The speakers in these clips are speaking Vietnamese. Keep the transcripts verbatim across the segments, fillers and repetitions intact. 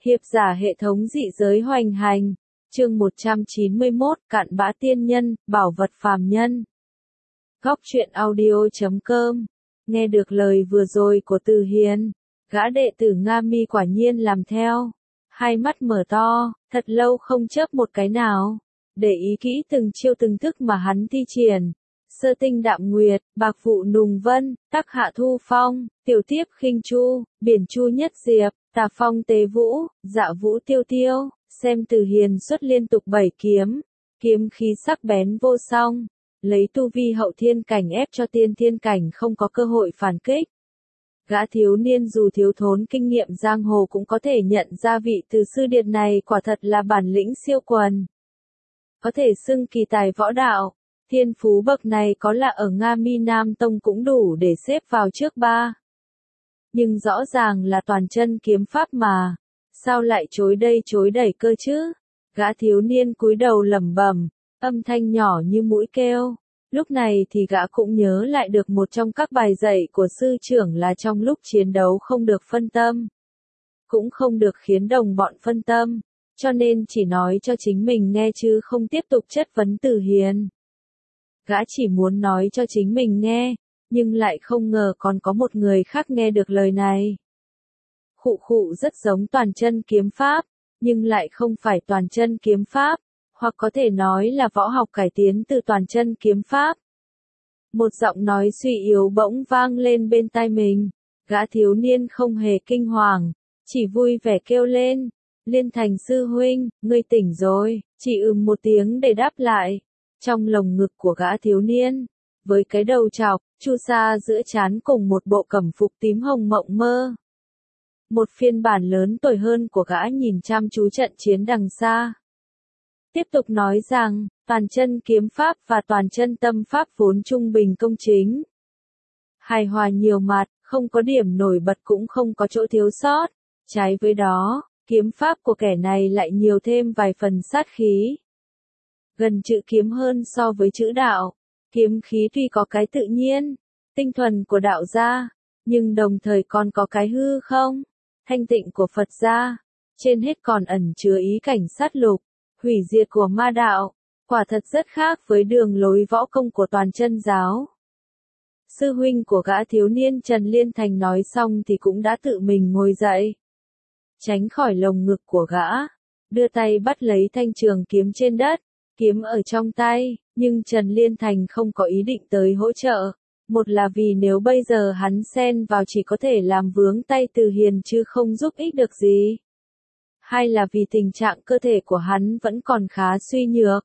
Hiệp giả hệ thống dị giới hoành hành. Chương một trăm chín mươi mốt, cặn bã tiên nhân, bảo vật phàm nhân. Góc truyện audio chấm com. Nghe được lời vừa rồi của Từ Hiền, gã đệ tử Nga Mi quả nhiên làm theo. Hai mắt mở to, thật lâu không chớp một cái nào. Để ý kỹ từng chiêu từng thức mà hắn thi triển. Sơ tinh đạm nguyệt, bạc vụ nùng vân, tắc hạ thu phong, tiểu tiếp khinh chu, biển chu nhất diệp, tà phong tế vũ, dạ vũ tiêu tiêu. Xem Từ Hiền xuất liên tục bảy kiếm, kiếm khí sắc bén vô song, lấy tu vi hậu thiên cảnh ép cho tiên thiên cảnh không có cơ hội phản kích. Gã thiếu niên dù thiếu thốn kinh nghiệm giang hồ cũng có thể nhận ra vị từ sư điệt này quả thật là bản lĩnh siêu quần. Có thể xưng kỳ tài võ đạo, thiên phú bậc này có là ở Nga Mi Nam Tông cũng đủ để xếp vào trước ba. Nhưng rõ ràng là toàn chân kiếm pháp mà. Sao lại chối đây chối đẩy cơ chứ? Gã thiếu niên cúi đầu lẩm bẩm, âm thanh nhỏ như mũi kêu. Lúc này thì gã cũng nhớ lại được một trong các bài dạy của sư trưởng là trong lúc chiến đấu không được phân tâm. Cũng không được khiến đồng bọn phân tâm, cho nên chỉ nói cho chính mình nghe chứ không tiếp tục chất vấn Từ Hiền. Gã chỉ muốn nói cho chính mình nghe, nhưng lại không ngờ còn có một người khác nghe được lời này. Khụ khụ rất giống toàn chân kiếm pháp, nhưng lại không phải toàn chân kiếm pháp, hoặc có thể nói là võ học cải tiến từ toàn chân kiếm pháp. Một giọng nói suy yếu bỗng vang lên bên tai mình, gã thiếu niên không hề kinh hoàng, chỉ vui vẻ kêu lên, Liên Thành sư huynh, ngươi tỉnh rồi, chỉ ừm một tiếng để đáp lại. Trong lồng ngực của gã thiếu niên, với cái đầu chọc, chu sa giữa trán cùng một bộ cẩm phục tím hồng mộng mơ. Một phiên bản lớn tuổi hơn của gã nhìn chăm chú trận chiến đằng xa. Tiếp tục nói rằng, toàn chân kiếm pháp và toàn chân tâm pháp vốn trung bình công chính. Hài hòa nhiều mặt, không có điểm nổi bật cũng không có chỗ thiếu sót. Trái với đó, kiếm pháp của kẻ này lại nhiều thêm vài phần sát khí. Gần chữ kiếm hơn so với chữ đạo. Kiếm khí tuy có cái tự nhiên, tinh thuần của đạo gia, nhưng đồng thời còn có cái hư không, thanh tịnh của Phật gia, trên hết còn ẩn chứa ý cảnh sát lục, hủy diệt của ma đạo, quả thật rất khác với đường lối võ công của toàn chân giáo. Sư huynh của gã thiếu niên Trần Liên Thành nói xong thì cũng đã tự mình ngồi dậy, tránh khỏi lồng ngực của gã, đưa tay bắt lấy thanh trường kiếm trên đất, kiếm ở trong tay, nhưng Trần Liên Thành không có ý định tới hỗ trợ. Một là vì nếu bây giờ hắn xen vào chỉ có thể làm vướng tay Từ Hiền chứ không giúp ích được gì. Hai là vì tình trạng cơ thể của hắn vẫn còn khá suy nhược.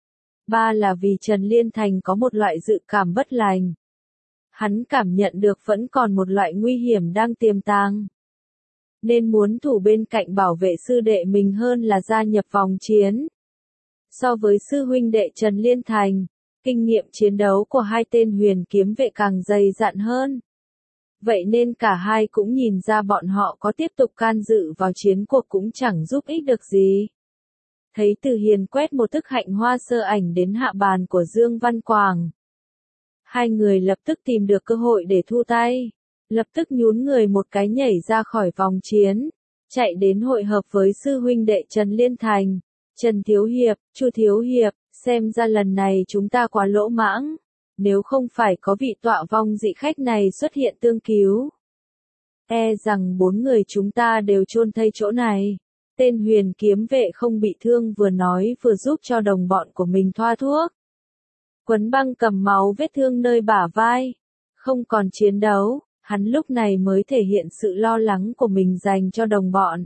Ba là vì Trần Liên Thành có một loại dự cảm bất lành. Hắn cảm nhận được vẫn còn một loại nguy hiểm đang tiềm tàng. Nên muốn thủ bên cạnh bảo vệ sư đệ mình hơn là gia nhập vòng chiến. So với sư huynh đệ Trần Liên Thành, kinh nghiệm chiến đấu của hai tên huyền kiếm vệ càng dày dặn hơn. Vậy nên cả hai cũng nhìn ra bọn họ có tiếp tục can dự vào chiến cuộc cũng chẳng giúp ích được gì. Thấy Từ Hiền quét một thức hạnh hoa sơ ảnh đến hạ bàn của Dương Văn Quảng. Hai người lập tức tìm được cơ hội để thu tay. Lập tức nhún người một cái nhảy ra khỏi vòng chiến. Chạy đến hội hợp với sư huynh đệ Trần Liên Thành. Trần Thiếu Hiệp, Chu Thiếu Hiệp, xem ra lần này chúng ta quá lỗ mãng. Nếu không phải có vị tọa vong dị khách này xuất hiện tương cứu, e rằng bốn người chúng ta đều chôn thây chỗ này. Tên huyền kiếm vệ không bị thương vừa nói vừa giúp cho đồng bọn của mình thoa thuốc. Quấn băng cầm máu vết thương nơi bả vai. Không còn chiến đấu, hắn lúc này mới thể hiện sự lo lắng của mình dành cho đồng bọn.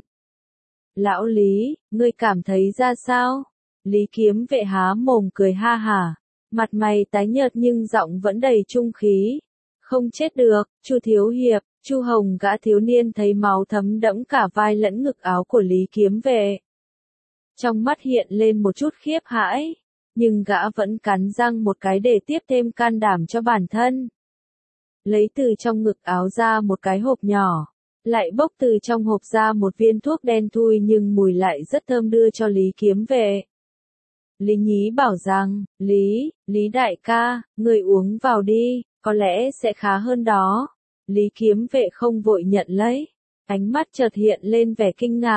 Lão Lý, ngươi cảm thấy ra sao? Lý kiếm vệ há mồm cười ha hả. Mặt mày tái nhợt nhưng giọng vẫn đầy trung khí. Không chết được, Chu Thiếu Hiệp, Chu Hồng gã thiếu niên thấy máu thấm đẫm cả vai lẫn ngực áo của Lý kiếm vệ. Trong mắt hiện lên một chút khiếp hãi, nhưng gã vẫn cắn răng một cái để tiếp thêm can đảm cho bản thân. Lấy từ trong ngực áo ra một cái hộp nhỏ, lại bốc từ trong hộp ra một viên thuốc đen thui nhưng mùi lại rất thơm đưa cho Lý kiếm vệ. Lý Nhí bảo rằng, Lý, Lý đại ca, người uống vào đi, có lẽ sẽ khá hơn đó. Lý kiếm vệ không vội nhận lấy. Ánh mắt chợt hiện lên vẻ kinh ngạc.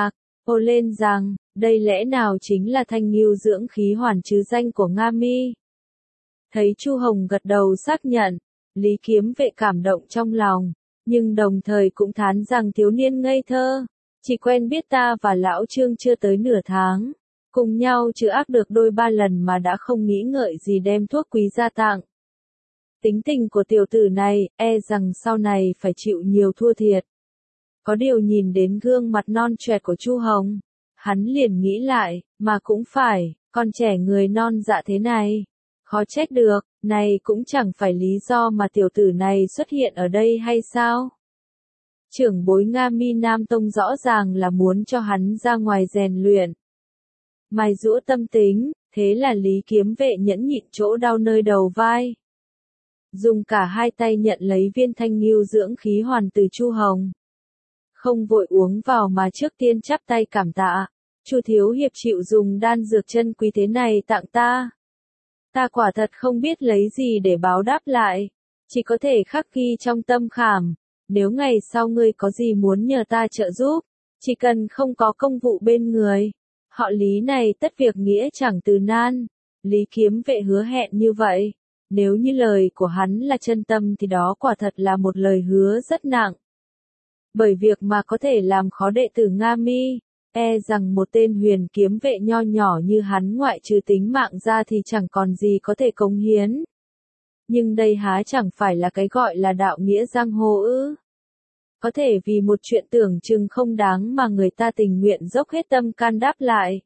Ồ lên rằng, đây lẽ nào chính là thanh ngưu dưỡng khí hoàn chứ danh của Nga Mi. Thấy Chu Hồng gật đầu xác nhận, Lý Kiếm Vệ cảm động trong lòng, nhưng đồng thời cũng thán rằng thiếu niên ngây thơ, chỉ quen biết ta và lão Trương chưa tới nửa tháng, cùng nhau trừ ác được đôi ba lần mà đã không nghĩ ngợi gì đem thuốc quý ra tặng. Tính tình của tiểu tử này, e rằng sau này phải chịu nhiều thua thiệt. Có điều nhìn đến gương mặt non choẹt của Chu Hồng, hắn liền nghĩ lại, mà cũng phải, con trẻ người non dạ thế này, khó trách được, này cũng chẳng phải lý do mà tiểu tử này xuất hiện ở đây hay sao? Trưởng bối Nga Mi Nam Tông rõ ràng là muốn cho hắn ra ngoài rèn luyện. Mài giũa tâm tính, thế là Lý Kiếm Vệ nhẫn nhịn chỗ đau nơi đầu vai. Dùng cả hai tay nhận lấy viên thanh ngưu dưỡng khí hoàn từ Chu Hồng. Không vội uống vào mà trước tiên chắp tay cảm tạ. Chu thiếu hiệp chịu dùng đan dược chân quý thế này tặng ta. Ta quả thật không biết lấy gì để báo đáp lại. Chỉ có thể khắc ghi trong tâm khảm. Nếu ngày sau ngươi có gì muốn nhờ ta trợ giúp, chỉ cần không có công vụ bên người, họ Lý này tất việc nghĩa chẳng từ nan. Lý Kiếm Vệ hứa hẹn như vậy. Nếu như lời của hắn là chân tâm thì đó quả thật là một lời hứa rất nặng. Bởi việc mà có thể làm khó đệ tử Nga Mi, e rằng một tên huyền kiếm vệ nho nhỏ như hắn ngoại trừ tính mạng ra thì chẳng còn gì có thể cống hiến. Nhưng đây há chẳng phải là cái gọi là đạo nghĩa giang hồ ư. Có thể vì một chuyện tưởng chừng không đáng mà người ta tình nguyện dốc hết tâm can đáp lại.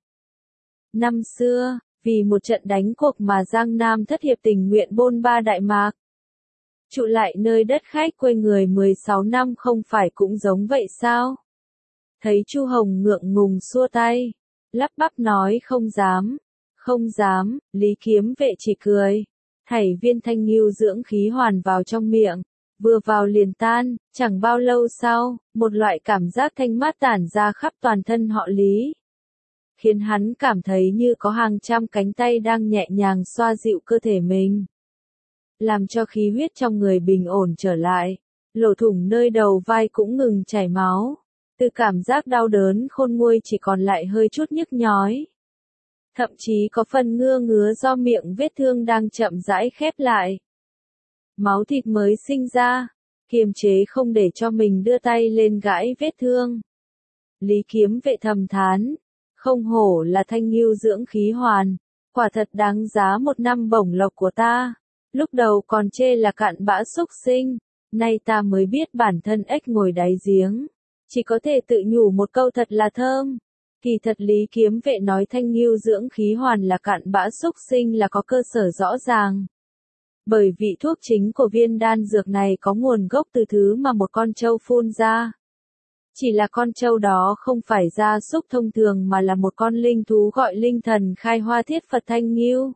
Năm xưa, vì một trận đánh cuộc mà Giang Nam thất hiệp tình nguyện bôn ba Đại Mạc. Trụ lại nơi đất khách quê người mười sáu năm không phải cũng giống vậy sao? Thấy Chu Hồng ngượng ngùng xua tay, lắp bắp nói không dám, không dám, Lý Kiếm Vệ chỉ cười, thảy viên thanh ngưu dưỡng khí hoàn vào trong miệng, vừa vào liền tan, chẳng bao lâu sau, một loại cảm giác thanh mát tản ra khắp toàn thân họ Lý. Khiến hắn cảm thấy như có hàng trăm cánh tay đang nhẹ nhàng xoa dịu cơ thể mình. Làm cho khí huyết trong người bình ổn trở lại, lỗ thủng nơi đầu vai cũng ngừng chảy máu. Từ cảm giác đau đớn khôn nguôi chỉ còn lại hơi chút nhức nhói. Thậm chí có phần ngưa ngứa do miệng vết thương đang chậm rãi khép lại. Máu thịt mới sinh ra, kiềm chế không để cho mình đưa tay lên gãi vết thương. Lý Kiếm Vệ thầm thán, không hổ là thanh ngưu dưỡng khí hoàn, quả thật đáng giá một năm bổng lộc của ta. Lúc đầu còn chê là cặn bã xúc sinh, nay ta mới biết bản thân ếch ngồi đáy giếng. Chỉ có thể tự nhủ một câu thật là thơm. Kỳ thật Lý Kiếm Vệ nói thanh ngưu dưỡng khí hoàn là cặn bã xúc sinh là có cơ sở rõ ràng. Bởi vị thuốc chính của viên đan dược này có nguồn gốc từ thứ mà một con trâu phun ra. Chỉ là con trâu đó không phải gia súc thông thường mà là một con linh thú gọi linh thần khai hoa thiết Phật thanh ngưu.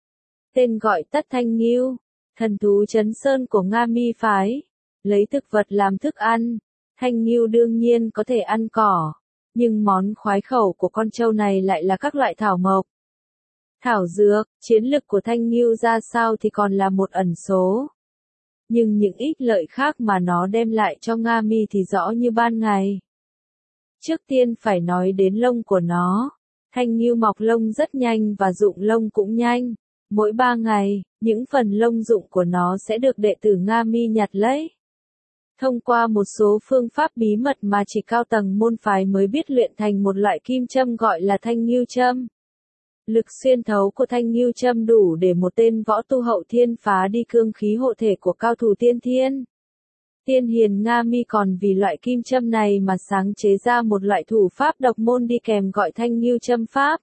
Tên gọi tắt thanh ngưu, thần thú Trấn Sơn của Nga Mi phái, lấy thực vật làm thức ăn. Thanh ngưu đương nhiên có thể ăn cỏ, nhưng món khoái khẩu của con trâu này lại là các loại thảo mộc. Thảo dược, chiến lực của thanh ngưu ra sao thì còn là một ẩn số. Nhưng những ích lợi khác mà nó đem lại cho Nga Mi thì rõ như ban ngày. Trước tiên phải nói đến lông của nó. Thanh ngưu mọc lông rất nhanh và rụng lông cũng nhanh. Mỗi ba ngày, những phần lông rụng của nó sẽ được đệ tử Nga Mi nhặt lấy. Thông qua một số phương pháp bí mật mà chỉ cao tầng môn phái mới biết luyện thành một loại kim châm gọi là thanh ngưu châm. Lực xuyên thấu của thanh ngưu châm đủ để một tên võ tu hậu thiên phá đi cương khí hộ thể của cao thủ tiên thiên. Tiên hiền Nga Mi còn vì loại kim châm này mà sáng chế ra một loại thủ pháp độc môn đi kèm gọi thanh ngưu châm pháp.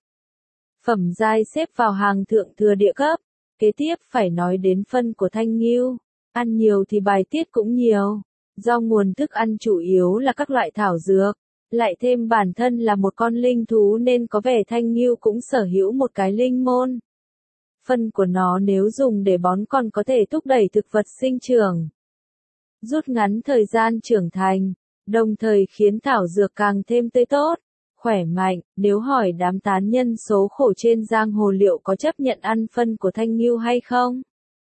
Phẩm giai xếp vào hàng thượng thừa địa cấp. Kế tiếp phải nói đến phân của thanh ngưu. Ăn nhiều thì bài tiết cũng nhiều. Do nguồn thức ăn chủ yếu là các loại thảo dược, lại thêm bản thân là một con linh thú nên có vẻ thanh ngưu cũng sở hữu một cái linh môn. Phân của nó nếu dùng để bón còn có thể thúc đẩy thực vật sinh trưởng, rút ngắn thời gian trưởng thành, đồng thời khiến thảo dược càng thêm tươi tốt, khỏe mạnh. Nếu hỏi đám tán nhân số khổ trên giang hồ liệu có chấp nhận ăn phân của thanh ngưu hay không?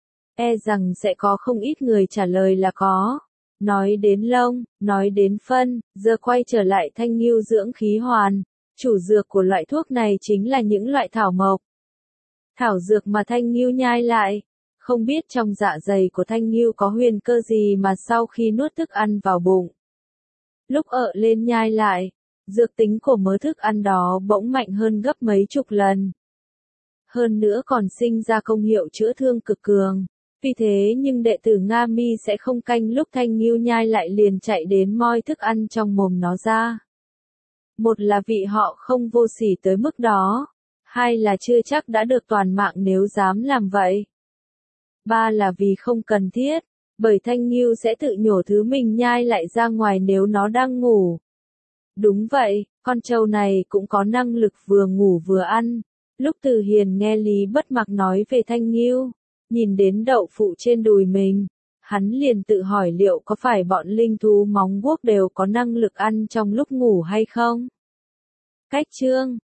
E rằng sẽ có không ít người trả lời là có. Nói đến lông, nói đến phân, giờ quay trở lại thanh ngưu dưỡng khí hoàn. Chủ dược của loại thuốc này chính là những loại thảo mộc. Thảo dược mà Thanh Ngưu nhai lại. Không biết trong dạ dày của Thanh Ngưu có huyền cơ gì mà sau khi nuốt thức ăn vào bụng. Lúc ợ lên nhai lại, dược tính của mớ thức ăn đó bỗng mạnh hơn gấp mấy chục lần. Hơn nữa còn sinh ra công hiệu chữa thương cực cường. Vì thế nhưng đệ tử Nga Mi sẽ không canh lúc Thanh Ngưu nhai lại liền chạy đến moi thức ăn trong mồm nó ra. Một là vị họ không vô sỉ tới mức đó. Hai là chưa chắc đã được toàn mạng nếu dám làm vậy. Ba là vì không cần thiết, bởi Thanh Ngưu sẽ tự nhổ thứ mình nhai lại ra ngoài nếu nó đang ngủ. Đúng vậy, con trâu này cũng có năng lực vừa ngủ vừa ăn. Lúc Từ Hiền nghe Lý Bất Mặc nói về Thanh Ngưu, nhìn đến đậu phụ trên đùi mình, hắn liền tự hỏi liệu có phải bọn linh thú móng guốc đều có năng lực ăn trong lúc ngủ hay không? Cách chương